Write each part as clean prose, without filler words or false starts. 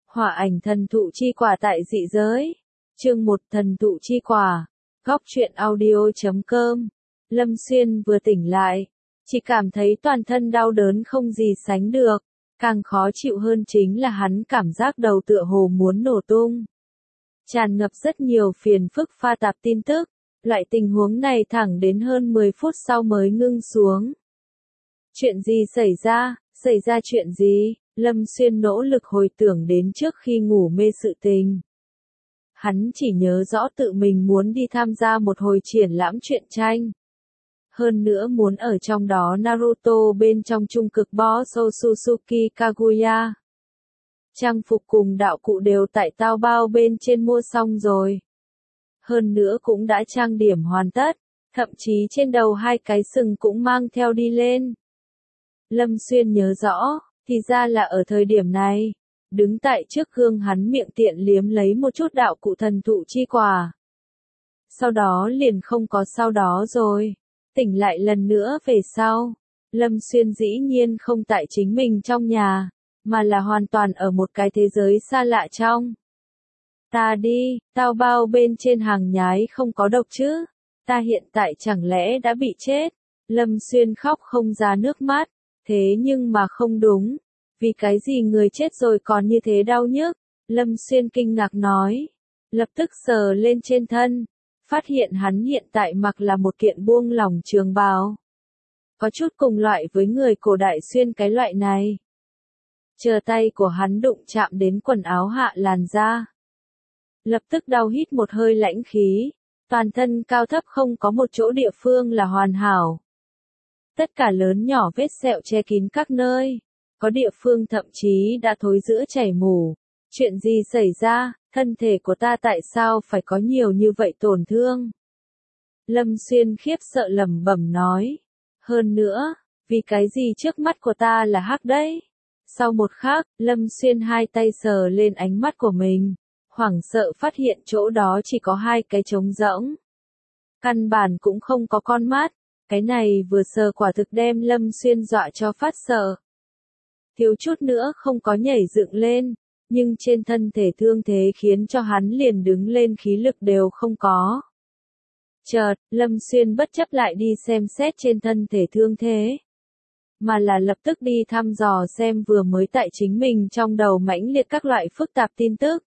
Hỏa ảnh thần thụ chi quả tại dị giới. Chương 1 thần thụ chi quả. Góc truyện audio.com. Lâm Xuyên vừa tỉnh lại, chỉ cảm thấy toàn thân đau đớn không gì sánh được. Càng khó chịu hơn chính là hắn cảm giác đầu tựa hồ muốn nổ tung. Tràn ngập rất nhiều phiền phức pha tạp tin tức. Loại tình huống này thẳng đến hơn 10 phút sau mới ngưng xuống. Chuyện gì xảy ra? Xảy ra chuyện gì? Lâm Xuyên nỗ lực hồi tưởng đến trước khi ngủ mê sự tình. Hắn chỉ nhớ rõ tự mình muốn đi tham gia một hồi triển lãm truyện tranh. Hơn nữa muốn ở trong đó Naruto bên trong trung cực boss Otsutsuki Kaguya. Trang phục cùng đạo cụ đều tại Taobao bên trên mua xong rồi. Hơn nữa cũng đã trang điểm hoàn tất, thậm chí trên đầu hai cái sừng cũng mang theo đi lên. Lâm Xuyên nhớ rõ, thì ra là ở thời điểm này, đứng tại trước gương hắn miệng tiện liếm lấy một chút đạo cụ thần thụ chi quả. Sau đó liền không có sau đó rồi, tỉnh lại lần nữa về sau, Lâm Xuyên dĩ nhiên không tại chính mình trong nhà, mà là hoàn toàn ở một cái thế giới xa lạ trong. Ta đi, Taobao bên trên hàng nhái không có độc chứ, ta hiện tại chẳng lẽ đã bị chết. Lâm Xuyên khóc không ra nước mắt, thế nhưng mà không đúng, vì cái gì người chết rồi còn như thế đau nhức. Lâm Xuyên kinh ngạc nói, lập tức sờ lên trên thân, phát hiện hắn hiện tại mặc là một kiện buông lỏng trường bào. Có chút cùng loại với người cổ đại xuyên cái loại này. Chờ tay của hắn đụng chạm đến quần áo hạ làn da. Lập tức đau hít một hơi lãnh khí, toàn thân cao thấp không có một chỗ địa phương là hoàn hảo. Tất cả lớn nhỏ vết sẹo che kín các nơi, có địa phương thậm chí đã thối rữa chảy mủ. Chuyện gì xảy ra, thân thể của ta tại sao phải có nhiều như vậy tổn thương? Lâm Xuyên khiếp sợ lẩm bẩm nói. Hơn nữa, vì cái gì trước mắt của ta là hắc đấy? Sau một khắc, Lâm Xuyên hai tay sờ lên ánh mắt của mình. Hoảng sợ phát hiện chỗ đó chỉ có hai cái trống rỗng. Căn bản cũng không có con mắt, cái này vừa sờ quả thực đem Lâm Xuyên dọa cho phát sợ. Thiếu chút nữa không có nhảy dựng lên, nhưng trên thân thể thương thế khiến cho hắn liền đứng lên khí lực đều không có. Chợt, Lâm Xuyên bất chấp lại đi xem xét trên thân thể thương thế, mà là lập tức đi thăm dò xem vừa mới tại chính mình trong đầu mãnh liệt các loại phức tạp tin tức.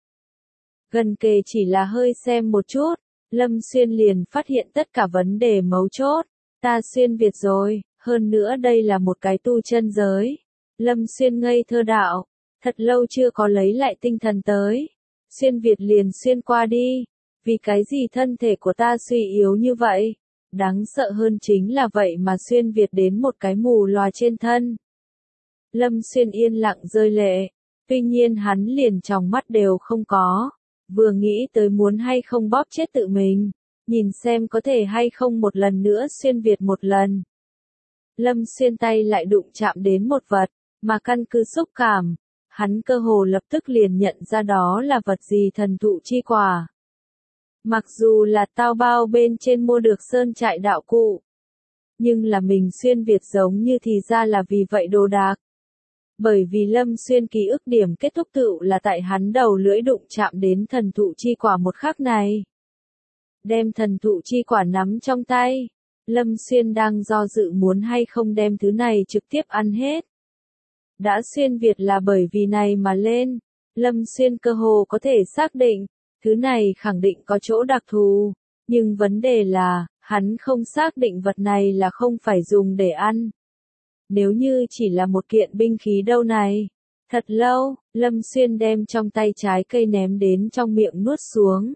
Gần kề chỉ là hơi xem một chút, Lâm Xuyên liền phát hiện tất cả vấn đề mấu chốt. Ta xuyên Việt rồi, hơn nữa đây là một cái tu chân giới. Lâm Xuyên ngây thơ đạo, thật lâu chưa có lấy lại tinh thần tới. Xuyên Việt liền xuyên qua đi, vì cái gì thân thể của ta suy yếu như vậy? Đáng sợ hơn chính là vậy mà xuyên Việt đến một cái mù lòa trên thân. Lâm Xuyên yên lặng rơi lệ, tuy nhiên hắn liền trong mắt đều không có. Vừa nghĩ tới muốn hay không bóp chết tự mình, nhìn xem có thể hay không một lần nữa xuyên Việt một lần. Lâm Xuyên tay lại đụng chạm đến một vật, mà căn cứ xúc cảm, hắn cơ hồ lập tức liền nhận ra đó là vật gì thần thụ chi quả. Mặc dù là Taobao bên trên mua được sơn trại đạo cụ, nhưng là mình xuyên Việt giống như thì ra là vì vậy đồ đạc. Bởi vì Lâm Xuyên ký ức điểm kết thúc tựu là tại hắn đầu lưỡi đụng chạm đến thần thụ chi quả một khắc này. Đem thần thụ chi quả nắm trong tay, Lâm Xuyên đang do dự muốn hay không đem thứ này trực tiếp ăn hết. Đã xuyên Việt là bởi vì này mà lên, Lâm Xuyên cơ hồ có thể xác định, thứ này khẳng định có chỗ đặc thù, nhưng vấn đề là, hắn không xác định vật này là không phải dùng để ăn. Nếu như chỉ là một kiện binh khí đâu này. Thật lâu, Lâm Xuyên đem trong tay trái cây ném đến trong miệng nuốt xuống.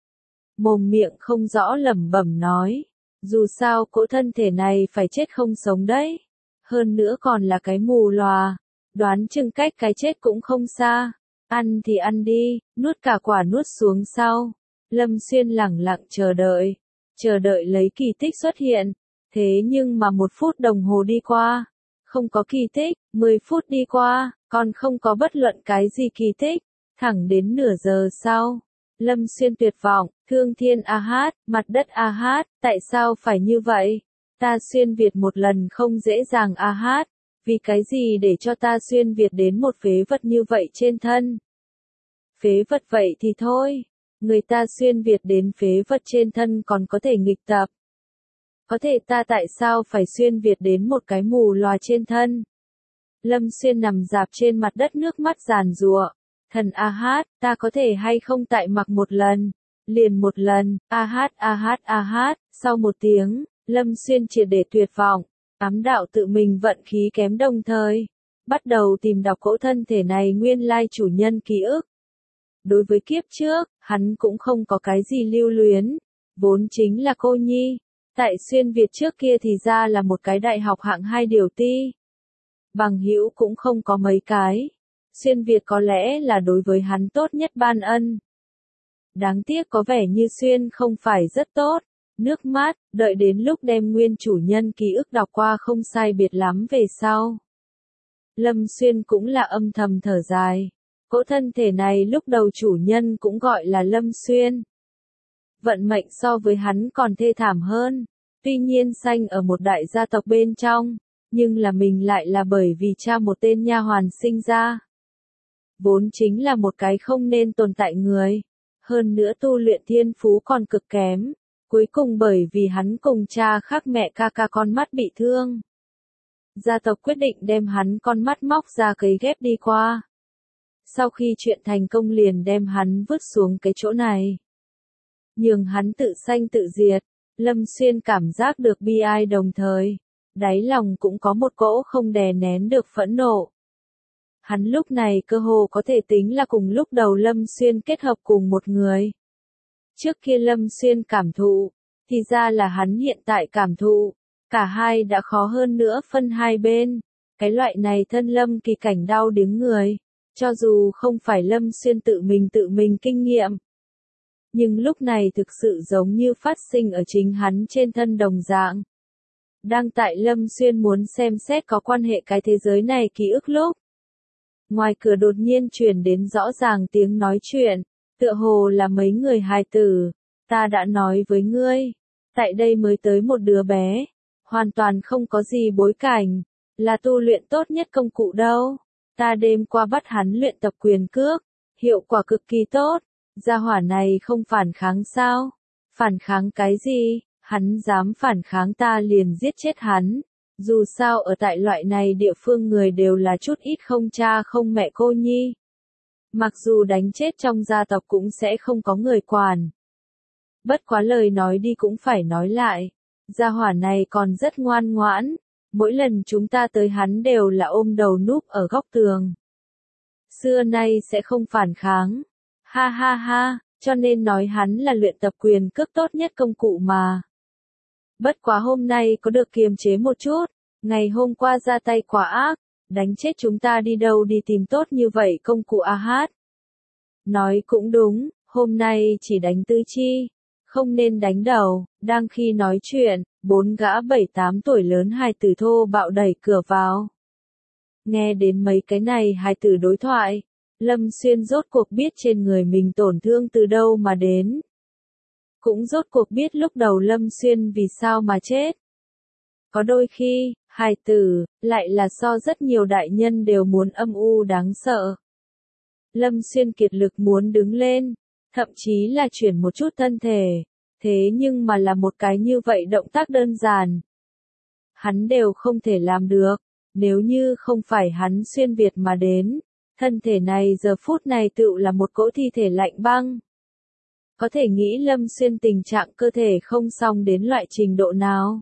Mồm miệng không rõ lẩm bẩm nói. Dù sao cỗ thân thể này phải chết không sống đấy. Hơn nữa còn là cái mù lòa. Đoán chừng cách cái chết cũng không xa. Ăn thì ăn đi, nuốt cả quả nuốt xuống sau. Lâm Xuyên lẳng lặng chờ đợi. Chờ đợi lấy kỳ tích xuất hiện. Thế nhưng mà 1 phút đồng hồ đi qua. Không có kỳ tích, 10 phút đi qua, còn không có bất luận cái gì kỳ tích. Thẳng đến nửa giờ sau, Lâm Xuyên tuyệt vọng, thương thiên a hát, mặt đất a hát, tại sao phải như vậy? Ta xuyên Việt một lần không dễ dàng a hát, vì cái gì để cho ta xuyên Việt đến một phế vật như vậy trên thân? Phế vật vậy thì thôi. Người ta xuyên Việt đến phế vật trên thân còn có thể nghịch tập. Có thể ta tại sao phải xuyên Việt đến một cái mù lòa trên thân? Lâm Xuyên nằm rạp trên mặt đất nước mắt giàn giụa. Thần a hát, ta có thể hay không tại mặc một lần, liền một lần, a hát a hát a hát. Sau một tiếng, Lâm Xuyên triệt để tuyệt vọng, ám đạo tự mình vận khí kém đồng thời, bắt đầu tìm đọc cỗ thân thể này nguyên lai chủ nhân ký ức. Đối với kiếp trước, hắn cũng không có cái gì lưu luyến, vốn chính là cô nhi. Tại xuyên Việt trước kia thì ra là một cái đại học hạng 2 điều ti. Bằng hữu cũng không có mấy cái. Xuyên Việt có lẽ là đối với hắn tốt nhất ban ân. Đáng tiếc có vẻ như Xuyên không phải rất tốt. Nước mắt, đợi đến lúc đem nguyên chủ nhân ký ức đọc qua không sai biệt lắm về sau. Lâm Xuyên cũng là âm thầm thở dài. Cỗ thân thể này lúc đầu chủ nhân cũng gọi là Lâm Xuyên. Vận mệnh so với hắn còn thê thảm hơn. Tuy nhiên sanh ở một đại gia tộc bên trong, nhưng là mình lại là bởi vì cha một tên nha hoàn sinh ra. Vốn chính là một cái không nên tồn tại người. Hơn nữa tu luyện thiên phú còn cực kém. Cuối cùng bởi vì hắn cùng cha khác mẹ ca ca con mắt bị thương. Gia tộc quyết định đem hắn con mắt móc ra cấy ghép đi qua. Sau khi chuyện thành công liền đem hắn vứt xuống cái chỗ này. Nhường hắn tự sanh tự diệt, Lâm Xuyên cảm giác được bi ai đồng thời. Đáy lòng cũng có một cỗ không đè nén được phẫn nộ. Hắn lúc này cơ hồ có thể tính là cùng lúc đầu Lâm Xuyên kết hợp cùng một người. Trước kia Lâm Xuyên cảm thụ, thì ra là hắn hiện tại cảm thụ. Cả hai đã khó hơn nữa phân hai bên. Cái loại này thân Lâm kỳ cảnh đau điếng người. Cho dù không phải Lâm Xuyên tự mình kinh nghiệm. Nhưng lúc này thực sự giống như phát sinh ở chính hắn trên thân đồng dạng. Đang tại Lâm Xuyên muốn xem xét có quan hệ cái thế giới này ký ức lúc. Ngoài cửa đột nhiên truyền đến rõ ràng tiếng nói chuyện, tựa hồ là mấy người hài tử. Ta đã nói với ngươi, tại đây mới tới một đứa bé, hoàn toàn không có gì bối cảnh, là tu luyện tốt nhất công cụ đâu. Ta đêm qua bắt hắn luyện tập quyền cước, hiệu quả cực kỳ tốt. Gia hỏa này không phản kháng sao? Phản kháng cái gì? Hắn dám phản kháng ta liền giết chết hắn. Dù sao ở tại loại này địa phương người đều là chút ít không cha không mẹ cô nhi. Mặc dù đánh chết trong gia tộc cũng sẽ không có người quản. Bất quá lời nói đi cũng phải nói lại. Gia hỏa này còn rất ngoan ngoãn. Mỗi lần chúng ta tới hắn đều là ôm đầu núp ở góc tường. Xưa nay sẽ không phản kháng. Ha ha ha, cho nên nói hắn là luyện tập quyền cước tốt nhất công cụ mà. Bất quá hôm nay có được kiềm chế một chút, ngày hôm qua ra tay quá ác, đánh chết chúng ta đi đâu đi tìm tốt như vậy công cụ a hát. Nói cũng đúng, hôm nay chỉ đánh tứ chi, không nên đánh đầu. Đang khi nói chuyện, 4 gã 7-8 tuổi lớn hài tử thô bạo đẩy cửa vào. Nghe đến mấy cái này hài tử đối thoại, Lâm Xuyên rốt cuộc biết trên người mình tổn thương từ đâu mà đến. Cũng rốt cuộc biết lúc đầu Lâm Xuyên vì sao mà chết. Có đôi khi, hài tử, lại là so rất nhiều đại nhân đều muốn âm u đáng sợ. Lâm Xuyên kiệt lực muốn đứng lên, thậm chí là chuyển một chút thân thể, thế nhưng mà là một cái như vậy động tác đơn giản. Hắn đều không thể làm được, nếu như không phải hắn xuyên Việt mà đến, thân thể này giờ phút này tựu là một cỗ thi thể lạnh băng. Có thể nghĩ Lâm Xuyên tình trạng cơ thể không xong đến loại trình độ nào.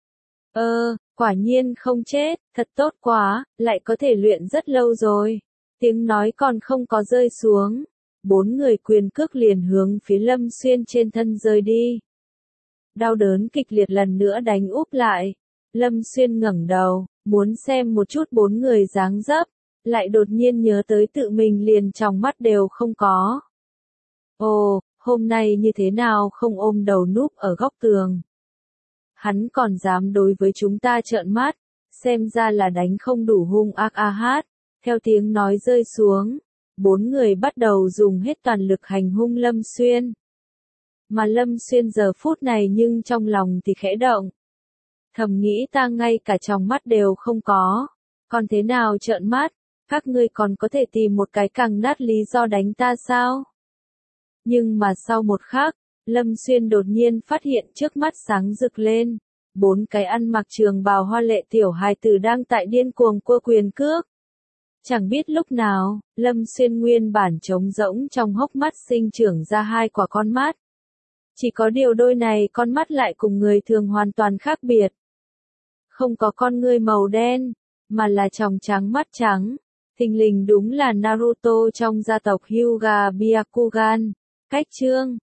Quả nhiên không chết, thật tốt quá, lại có thể luyện rất lâu rồi. Tiếng nói còn không có rơi xuống. 4 người quyền cước liền hướng phía Lâm Xuyên trên thân rơi đi. Đau đớn kịch liệt lần nữa đánh úp lại. Lâm Xuyên ngẩng đầu, muốn xem một chút 4 người dáng dấp, lại đột nhiên nhớ tới tự mình liền trong mắt đều không có. Ồ, hôm nay như thế nào không ôm đầu núp ở góc tường. Hắn còn dám đối với chúng ta trợn mắt, xem ra là đánh không đủ hung ác a hát. Theo tiếng nói rơi xuống, 4 người bắt đầu dùng hết toàn lực hành hung Lâm Xuyên. Mà Lâm Xuyên giờ phút này nhưng trong lòng thì khẽ động. Thầm nghĩ ta ngay cả trong mắt đều không có. Còn thế nào trợn mắt, các ngươi còn có thể tìm một cái càng nát lý do đánh ta sao? Nhưng mà sau một khắc, Lâm Xuyên đột nhiên phát hiện trước mắt sáng rực lên. 4 cái ăn mặc trường bào hoa lệ tiểu hài tử đang tại điên cuồng cua quyền cước. Chẳng biết lúc nào, Lâm Xuyên nguyên bản trống rỗng trong hốc mắt sinh trưởng ra 2 quả con mắt. Chỉ có điều đôi này con mắt lại cùng người thường hoàn toàn khác biệt. Không có con ngươi màu đen, mà là tròng trắng mắt trắng. Thình lình đúng là Naruto trong gia tộc Hyuga Byakugan. Cách chương